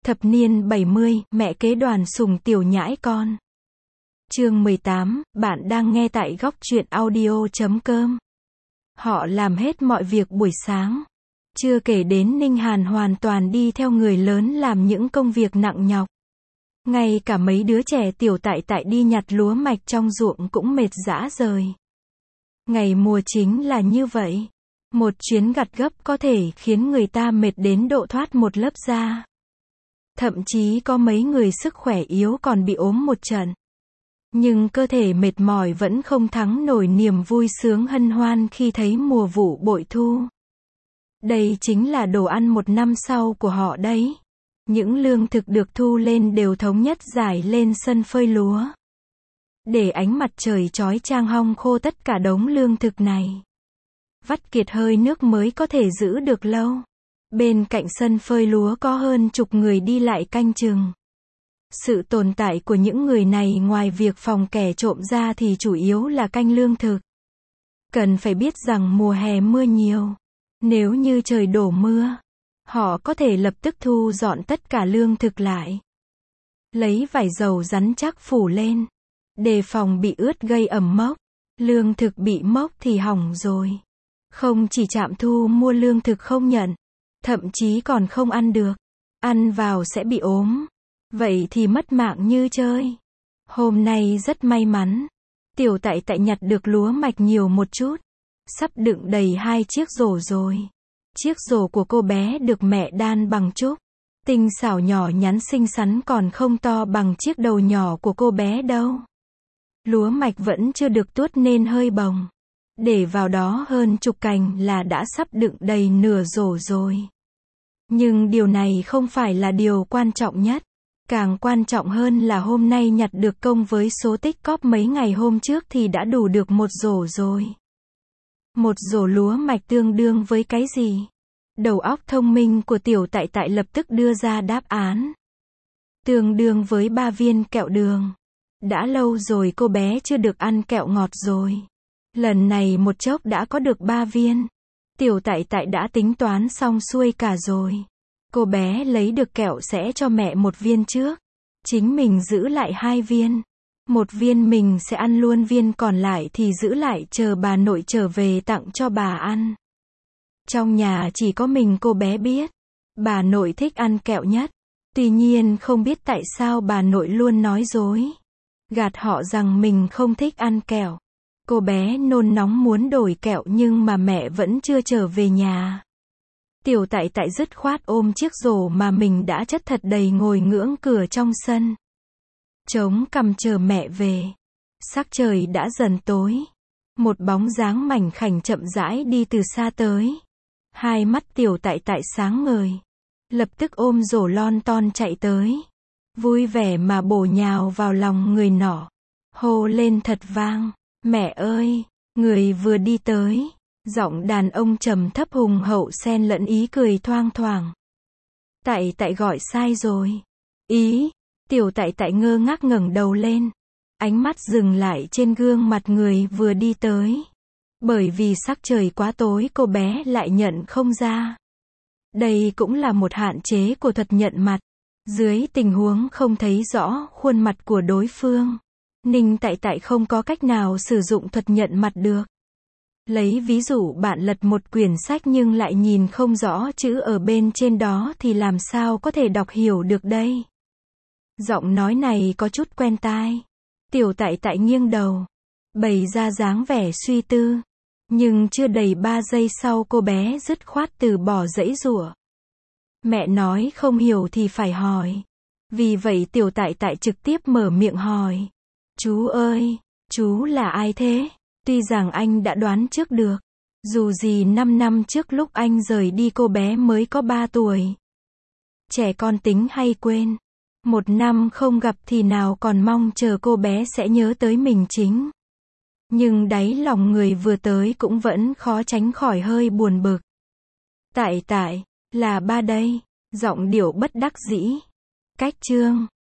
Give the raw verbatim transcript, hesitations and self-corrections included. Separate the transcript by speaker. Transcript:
Speaker 1: Thập niên bảy mươi, mẹ kế Đoàn Sùng tiểu nhãi con. Chương mười tám, bạn đang nghe tại góc truyện audio chấm com. Họ làm hết mọi việc buổi sáng. Chưa kể đến Ninh Hàn hoàn toàn đi theo người lớn làm những công việc nặng nhọc. Ngay cả mấy đứa trẻ tiểu tại tại đi nhặt lúa mạch trong ruộng cũng mệt rã rời. Ngày mùa chính là như vậy. Một chuyến gặt gấp có thể khiến người ta mệt đến độ thoát một lớp da. Thậm chí có mấy người sức khỏe yếu còn bị ốm một trận. Nhưng cơ thể mệt mỏi vẫn không thắng nổi niềm vui sướng hân hoan khi thấy mùa vụ bội thu. Đây chính là đồ ăn một năm sau của họ đấy. Những lương thực được thu lên đều thống nhất rải lên sân phơi lúa. Để ánh mặt trời chói chang hong khô tất cả đống lương thực này. Vắt kiệt hơi nước mới có thể giữ được lâu. Bên cạnh sân phơi lúa có hơn chục người đi lại canh chừng. Sự tồn tại của những người này ngoài việc phòng kẻ trộm ra thì chủ yếu là canh lương thực. Cần phải biết rằng mùa hè mưa nhiều. Nếu như trời đổ mưa, họ có thể lập tức thu dọn tất cả lương thực lại. Lấy vải dầu rắn chắc phủ lên. Đề phòng bị ướt gây ẩm mốc. Lương thực bị mốc thì hỏng rồi. Không chỉ trạm thu mua lương thực không nhận. Thậm chí còn không ăn được. Ăn vào sẽ bị ốm. Vậy thì mất mạng như chơi. Hôm nay rất may mắn. Tiểu tại tại nhặt được lúa mạch nhiều một chút. Sắp đựng đầy hai chiếc rổ rồi. Chiếc rổ của cô bé được mẹ đan bằng trúc. Tinh xảo nhỏ nhắn xinh xắn còn không to bằng chiếc đầu nhỏ của cô bé đâu. Lúa mạch vẫn chưa được tuốt nên hơi bồng. Để vào đó hơn chục cành là đã sắp đựng đầy nửa rổ rồi. Nhưng điều này không phải là điều quan trọng nhất. Càng quan trọng hơn là hôm nay nhặt được công với số tích cóp mấy ngày hôm trước thì đã đủ được một rổ rồi. Một rổ lúa mạch tương đương với cái gì? Đầu óc thông minh của tiểu tại tại lập tức đưa ra đáp án. Tương đương với ba viên kẹo đường. Đã lâu rồi cô bé chưa được ăn kẹo ngọt rồi. Lần này một chốc đã có được ba viên. Tiểu tại tại đã tính toán xong xuôi cả rồi. Cô bé lấy được kẹo sẽ cho mẹ một viên trước. Chính mình giữ lại hai viên. Một viên mình sẽ ăn luôn, viên còn lại thì giữ lại chờ bà nội trở về tặng cho bà ăn. Trong nhà chỉ có mình cô bé biết. Bà nội thích ăn kẹo nhất. Tuy nhiên không biết tại sao bà nội luôn nói dối. Gạt họ rằng mình không thích ăn kẹo. Cô bé nôn nóng muốn đổi kẹo nhưng mà mẹ vẫn chưa trở về nhà. Tiểu tại tại dứt khoát ôm chiếc rổ mà mình đã chất thật đầy ngồi ngưỡng cửa trong sân. Chống cằm chờ mẹ về. Sắc trời đã dần tối. Một bóng dáng mảnh khảnh chậm rãi đi từ xa tới. Hai mắt tiểu tại tại sáng ngời. Lập tức ôm rổ lon ton chạy tới. Vui vẻ mà bổ nhào vào lòng người nọ. Hô lên thật vang. Mẹ ơi, người vừa đi tới. Giọng đàn ông trầm thấp hùng hậu xen lẫn ý cười thoang thoảng. Tại tại gọi sai rồi. Ý, tiểu tại tại ngơ ngác ngẩng đầu lên. Ánh mắt dừng lại trên gương mặt người vừa đi tới. Bởi vì sắc trời quá tối cô bé lại nhận không ra. Đây cũng là một hạn chế của thuật nhận mặt. Dưới tình huống không thấy rõ khuôn mặt của đối phương, Ninh tại tại không có cách nào sử dụng thuật nhận mặt được. Lấy ví dụ bạn lật một quyển sách nhưng lại nhìn không rõ chữ ở bên trên đó thì làm sao có thể đọc hiểu được đây? Giọng nói này có chút quen tai. Tiểu tại tại nghiêng đầu, bày ra dáng vẻ suy tư. Nhưng chưa đầy ba giây sau cô bé dứt khoát từ bỏ giãy giụa. Mẹ nói không hiểu thì phải hỏi. Vì vậy tiểu tại tại trực tiếp mở miệng hỏi. Chú ơi, chú là ai thế? Tuy rằng anh đã đoán trước được. Dù gì năm năm trước lúc anh rời đi cô bé mới có ba tuổi. Trẻ con tính hay quên. Một năm không gặp thì nào còn mong chờ cô bé sẽ nhớ tới mình chính. Nhưng đáy lòng người vừa tới cũng vẫn khó tránh khỏi hơi buồn bực. Tại tại, là ba đây. Giọng điệu bất đắc dĩ. Cách chương.